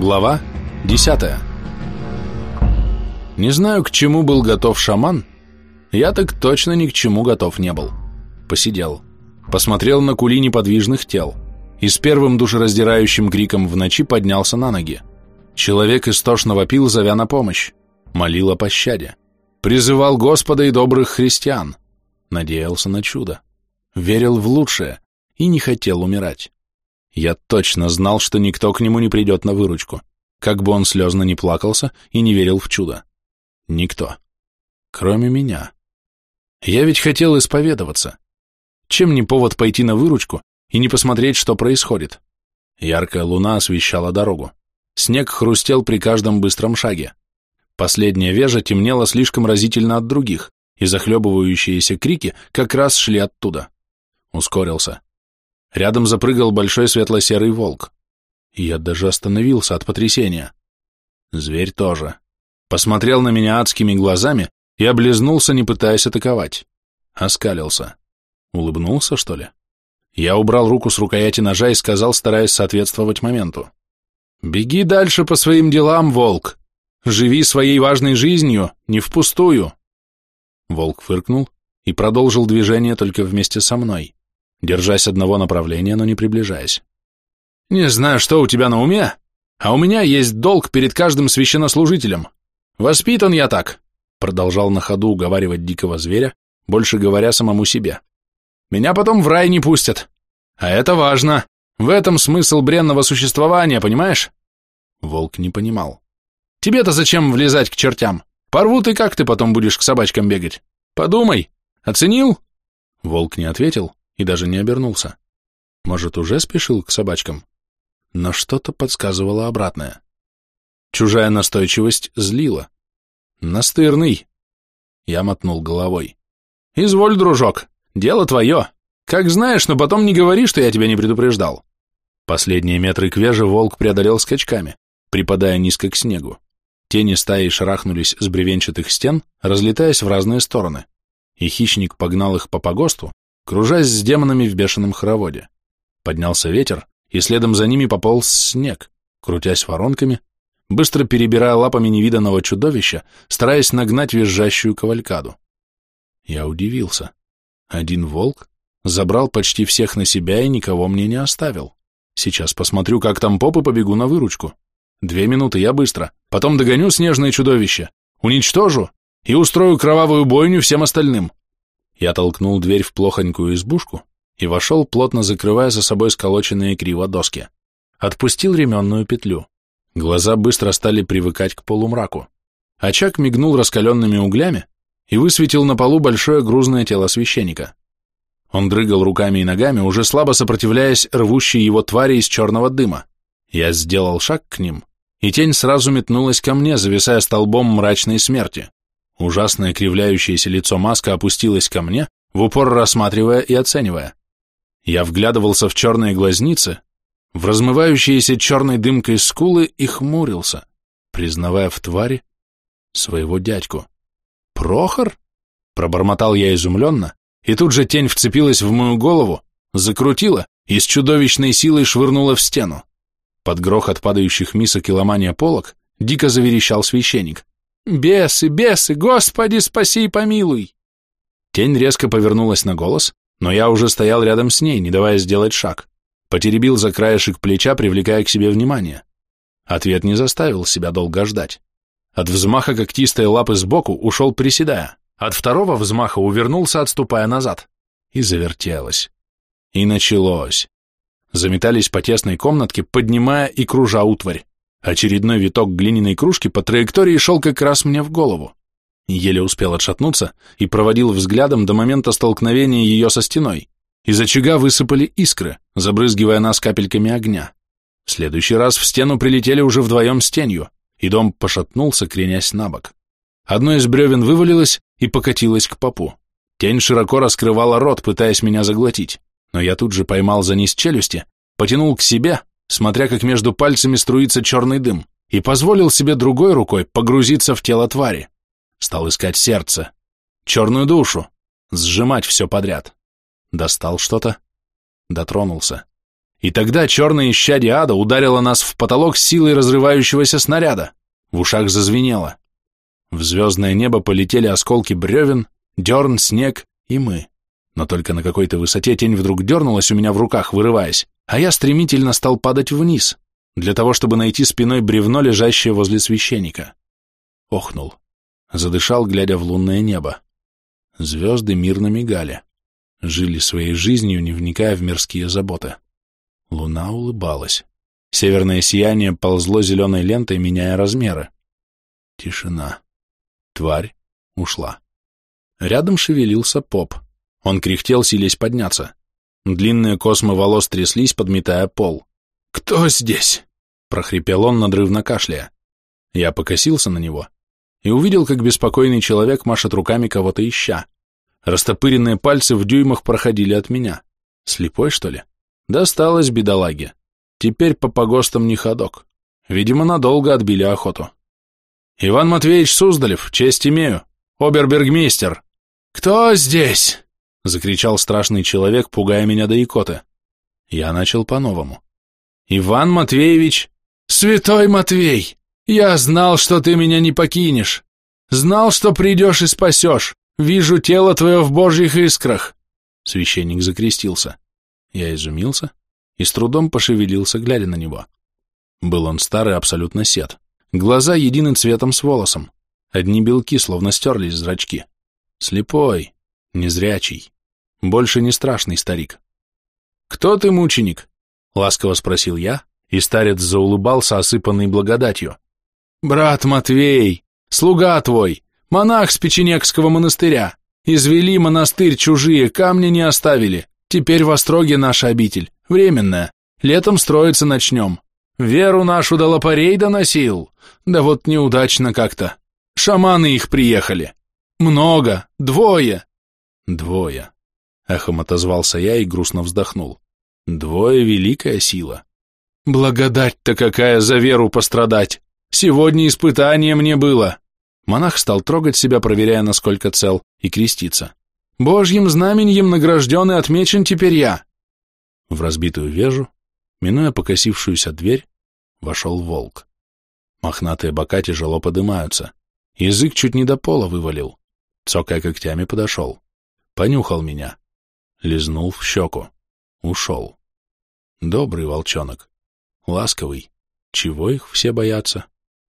Глава 10. Не знаю, к чему был готов шаман, я так точно ни к чему готов не был. Посидел, посмотрел на кули неподвижных тел и с первым душераздирающим криком в ночи поднялся на ноги. Человек истошно вопил, зовя на помощь, молил о пощаде, призывал Господа и добрых христиан, надеялся на чудо, верил в лучшее и не хотел умирать. Я точно знал, что никто к нему не придет на выручку, как бы он слезно не плакался и не верил в чудо. Никто. Кроме меня. Я ведь хотел исповедоваться. Чем не повод пойти на выручку и не посмотреть, что происходит? Яркая луна освещала дорогу. Снег хрустел при каждом быстром шаге. Последняя вежа темнела слишком разительно от других, и захлебывающиеся крики как раз шли оттуда. Ускорился. Рядом запрыгал большой светло-серый волк. И я даже остановился от потрясения. Зверь тоже. Посмотрел на меня адскими глазами и облизнулся, не пытаясь атаковать. Оскалился. Улыбнулся, что ли? Я убрал руку с рукояти ножа и сказал, стараясь соответствовать моменту: «Беги дальше по своим делам, волк! Живи своей важной жизнью, не впустую!» Волк фыркнул и продолжил движение только вместе со мной, держась одного направления, но не приближаясь. «Не знаю, что у тебя на уме, а у меня есть долг перед каждым священнослужителем. Воспитан я так», продолжал на ходу уговаривать дикого зверя, больше говоря самому себе. «Меня потом в рай не пустят. А это важно. В этом смысл бренного существования, понимаешь?» Волк не понимал. «Тебе-то зачем влезать к чертям? Порвут, и как ты потом будешь к собачкам бегать? Подумай. Оценил?» Волк не ответил и даже не обернулся. Может, уже спешил к собачкам? Но что-то подсказывало обратное. Чужая настойчивость злила. «Настырный!» Я мотнул головой. «Изволь, дружок, дело твое. Как знаешь, но потом не говори, что я тебя не предупреждал». Последние метры к веже волк преодолел скачками, припадая низко к снегу. Тени стаи шарахнулись с бревенчатых стен, разлетаясь в разные стороны, и хищник погнал их по погосту, кружась с демонами в бешеном хороводе. Поднялся ветер, и следом за ними пополз снег, крутясь воронками, быстро перебирая лапами невиданного чудовища, стараясь нагнать визжащую кавалькаду. Я удивился. Один волк забрал почти всех на себя и никого мне не оставил. Сейчас посмотрю, как там поп, и побегу на выручку. 2 минуты, я быстро. Потом догоню снежное чудовище, уничтожу и устрою кровавую бойню всем остальным. Я толкнул дверь в плохонькую избушку и вошел, плотно закрывая за собой сколоченные криво доски. Отпустил ременную петлю. Глаза быстро стали привыкать к полумраку. Очаг мигнул раскаленными углями и высветил на полу большое грузное тело священника. Он дрыгал руками и ногами, уже слабо сопротивляясь рвущей его твари из черного дыма. Я сделал шаг к ним, и тень сразу метнулась ко мне, зависая столбом мрачной смерти. Ужасное кривляющееся лицо маска опустилось ко мне, в упор рассматривая и оценивая. Я вглядывался в черные глазницы, в размывающиеся черной дымкой скулы и хмурился, признавая в твари своего дядьку. «Прохор?» — пробормотал я изумленно, и тут же тень вцепилась в мою голову, закрутила и с чудовищной силой швырнула в стену. Под грохот падающих мисок и ломания полок дико заверещал священник. «Бесы, бесы, Господи, спаси и помилуй!» Тень резко повернулась на голос, но я уже стоял рядом с ней, не давая сделать шаг. Потеребил за краешек плеча, привлекая к себе внимание. Ответ не заставил себя долго ждать. От взмаха когтистой лапы сбоку ушел, приседая. От второго взмаха увернулся, отступая назад. И завертелось. И началось. Заметались по тесной комнатке, поднимая и кружа утварь. Очередной виток глиняной кружки по траектории шел как раз мне в голову. Еле успел отшатнуться и проводил взглядом до момента столкновения ее со стеной. Из очага высыпали искры, забрызгивая нас капельками огня. В следующий раз в стену прилетели уже вдвоем с тенью, и дом пошатнулся, кренясь на бок. Одно из бревен вывалилось и покатилось к попу. Тень широко раскрывала рот, пытаясь меня заглотить, но я тут же поймал за низ челюсти, потянул к себе, смотря как между пальцами струится черный дым, и позволил себе другой рукой погрузиться в тело твари. Стал искать сердце, черную душу, сжимать все подряд. Достал что-то, дотронулся. И тогда черное исчадие ада ударило нас в потолок с силой разрывающегося снаряда. В ушах зазвенело. В звездное небо полетели осколки бревен, дерн, снег и мы. Но только на какой-то высоте тень вдруг дернулась у меня в руках, вырываясь, а я стремительно стал падать вниз, для того, чтобы найти спиной бревно, лежащее возле священника. Охнул. Задышал, глядя в лунное небо. Звезды мирно мигали. Жили своей жизнью, не вникая в мирские заботы. Луна улыбалась. Северное сияние ползло зеленой лентой, меняя размеры. Тишина. Тварь ушла. Рядом шевелился поп. Он кряхтел, силясь подняться. Длинные космы волос тряслись, подметая пол. «Кто здесь?» — прохрипел он, надрывно кашляя. Я покосился на него и увидел, как беспокойный человек машет руками, кого-то ища. Растопыренные пальцы в дюймах проходили от меня. Слепой, что ли? Досталось бедолаге. Теперь по погостам не ходок. Видимо, надолго отбили охоту. «Иван Матвеевич Суздалев, честь имею. Обербергмейстер». «Кто здесь?» — закричал страшный человек, пугая меня до икоты. Я начал по-новому. «Иван Матвеевич...» «Святой Матвей! Я знал, что ты меня не покинешь. Знал, что придешь и спасешь. Вижу тело твое в божьих искрах». Священник закрестился. Я изумился и с трудом пошевелился, глядя на него. Был он старый, абсолютно сед. Глаза единым цветом с волосом. Одни белки, словно стерлись зрачки. Слепой, незрячий. Больше не страшный старик. «Кто ты, мученик?» — ласково спросил я, и старец заулыбался, осыпанный благодатью. «Брат Матвей, слуга твой, монах с Печенегского монастыря. Извели монастырь чужие, камни не оставили. Теперь в Остроге наша обитель, временная. Летом строиться начнем. Веру нашу до лопарей доносил. Да вот неудачно как-то. Шаманы их приехали. Много, двое». «Двое», — эхом отозвался я и грустно вздохнул. «Двое — великая сила. Благодать-то какая за веру пострадать! Сегодня испытание мне было!» Монах стал трогать себя, проверяя, насколько цел, и креститься. «Божьим знаменьем награжден и отмечен теперь я!» В разбитую вежу, минуя покосившуюся дверь, вошел волк. Мохнатые бока тяжело подымаются. Язык чуть не до пола вывалил. Цокая когтями, подошел. Понюхал меня. Лизнул в щеку. Ушел. Добрый волчонок. Ласковый. Чего их все боятся?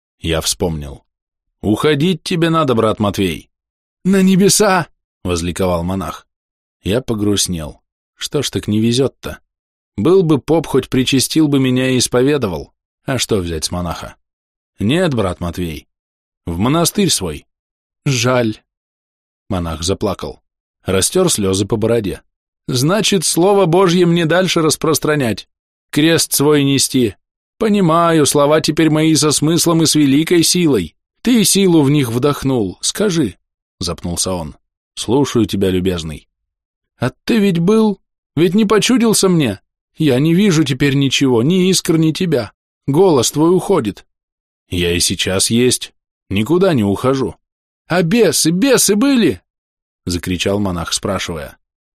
Я вспомнил. «Уходить тебе надо, брат Матвей!» «На небеса!» — возликовал монах. Я погрустнел. Что ж так не везет-то? Был бы поп, хоть причастил бы меня и исповедовал. А что взять с монаха? «Нет, брат Матвей. В монастырь свой». «Жаль». Монах заплакал. Растер слезы по бороде. «Значит, слово Божье мне дальше распространять, крест свой нести. Понимаю, слова теперь мои со смыслом и с великой силой. Ты силу в них вдохнул, скажи», — запнулся он. «Слушаю тебя, любезный». «А ты ведь был, ведь не почудился мне. Я не вижу теперь ничего, ни искр, ни тебя. Голос твой уходит». «Я и сейчас есть, никуда не ухожу». «А бесы были?» — закричал монах, спрашивая.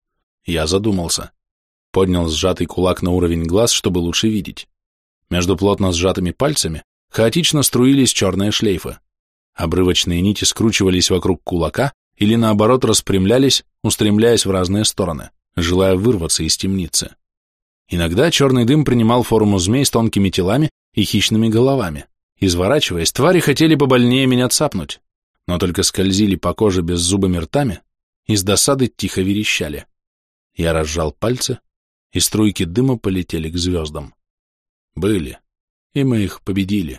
Я задумался. Поднял сжатый кулак на уровень глаз, чтобы лучше видеть. Между плотно сжатыми пальцами хаотично струились черные шлейфы. Обрывочные нити скручивались вокруг кулака или наоборот распрямлялись, устремляясь в разные стороны, желая вырваться из темницы. Иногда черный дым принимал форму змей с тонкими телами и хищными головами. Изворачиваясь, твари хотели побольнее меня цапнуть, но только скользили по коже беззубыми ртами и с досады тихо верещали. Я разжал пальцы, и струйки дыма полетели к звездам. Были, и мы их победили.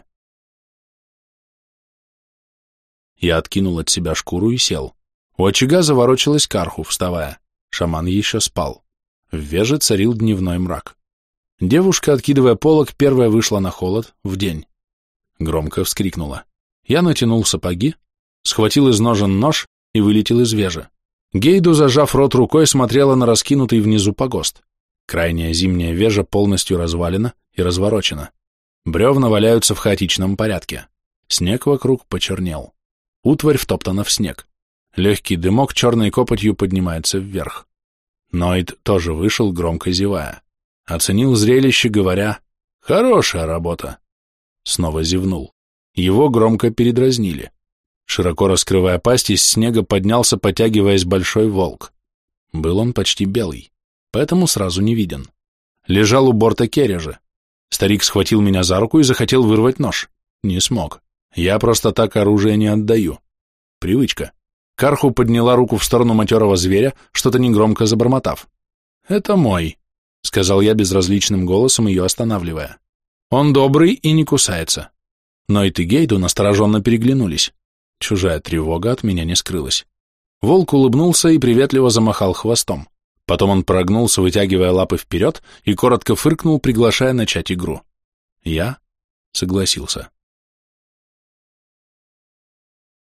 Я откинул от себя шкуру и сел. У очага заворочилась Карху, вставая. Шаман еще спал. В веже царил дневной мрак. Девушка, откидывая полог, первая вышла на холод в день. Громко вскрикнула. Я натянул сапоги, схватил из ножен нож и вылетел из вежи. Гейду, зажав рот рукой, смотрела на раскинутый внизу погост. Крайняя зимняя вежа полностью развалена и разворочена. Бревна валяются в хаотичном порядке. Снег вокруг почернел. Утварь втоптана в снег. Легкий дымок черной копотью поднимается вверх. Ноид тоже вышел, громко зевая. Оценил зрелище, говоря: «Хорошая работа». Снова зевнул. Его громко передразнили. Широко раскрывая пасть, из снега поднялся, потягиваясь, большой волк. Был он почти белый, поэтому сразу не виден. Лежал у борта кережа. Старик схватил меня за руку и захотел вырвать нож. Не смог. Я просто так оружие не отдаю. Привычка. Карху подняла руку в сторону матерого зверя, что-то негромко забормотав. «Это мой», — сказал я безразличным голосом, ее останавливая. «Он добрый и не кусается». Нойт и Гейду настороженно переглянулись. Чужая тревога от меня не скрылась. Волк улыбнулся и приветливо замахал хвостом. Потом он прогнулся, вытягивая лапы вперед, и коротко фыркнул, приглашая начать игру. Я согласился.